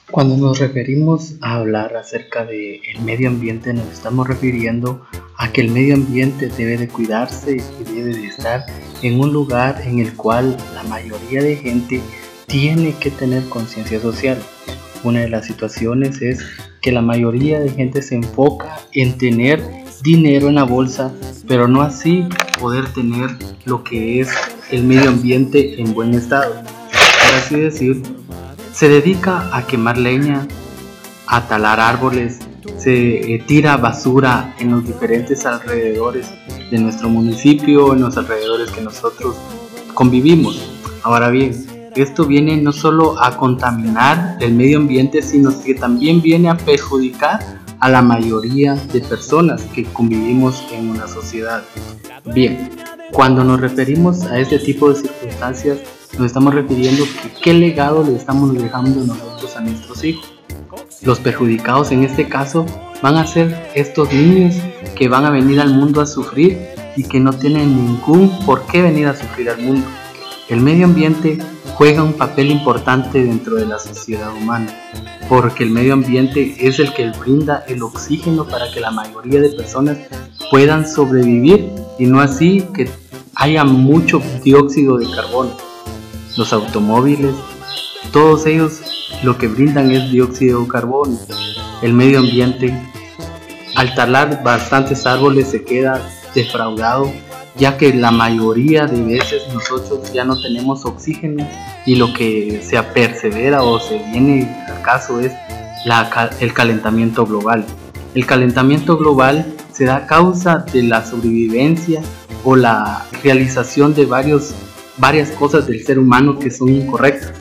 Cuando nos referimos a hablar acerca del medio ambiente, nos estamos refiriendo a que el medio ambiente debe de cuidarse y debe de estar en un lugar en el cual la mayoría de gente tiene que tener conciencia social. Una de las situaciones es que la mayoría de gente se enfoca en tener dinero en la bolsa, pero no así poder tener lo que es el medio ambiente en buen estado. Por así decir, se dedica a quemar leña, a talar árboles, se tira basura en los diferentes alrededores de nuestro municipio, en los alrededores que nosotros convivimos. Ahora bien, esto viene no solo a contaminar el medio ambiente, sino que también viene a perjudicar a la mayoría de personas que convivimos en una sociedad. Bien, cuando nos referimos a este tipo de circunstancias, nos estamos refiriendo que qué legado le estamos dejando nosotros a nuestros hijos. Los perjudicados en este caso van a ser estos niños que van a venir al mundo a sufrir y que no tienen ningún por qué venir a sufrir al mundo. El medio ambiente juega un papel importante dentro de la sociedad humana, porque el medio ambiente es el que brinda el oxígeno para que la mayoría de personas puedan sobrevivir y no así que haya mucho dióxido de carbono. Los automóviles, todos ellos lo que brindan es dióxido de carbono. El medio ambiente, al talar bastantes árboles, se queda defraudado, ya que la mayoría de veces nosotros ya no tenemos oxígeno y lo que se persevera o se viene al caso es el calentamiento global. El calentamiento global se da a causa de la sobrevivencia o la realización de varias cosas del ser humano que son incorrectas.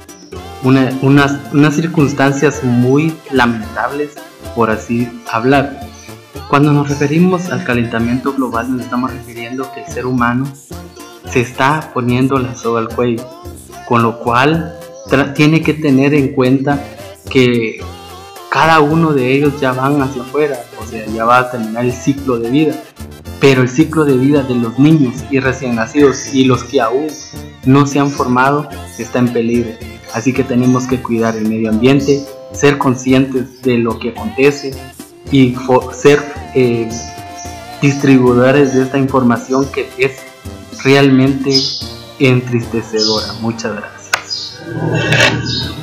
Unas circunstancias muy lamentables, por así hablar. Cuando nos referimos al calentamiento global, nos estamos refiriendo que el ser humano se está poniendo la soga al cuello, con lo cual tiene que tener en cuenta que cada uno de ellos ya van hacia afuera, o sea, ya va a terminar el ciclo de vida, pero el ciclo de vida de los niños y recién nacidos y los que aún no se han formado está en peligro. Así que tenemos que cuidar el medio ambiente, ser conscientes de lo que acontece y ser distribuidores de esta información que es realmente entristecedora. Muchas gracias.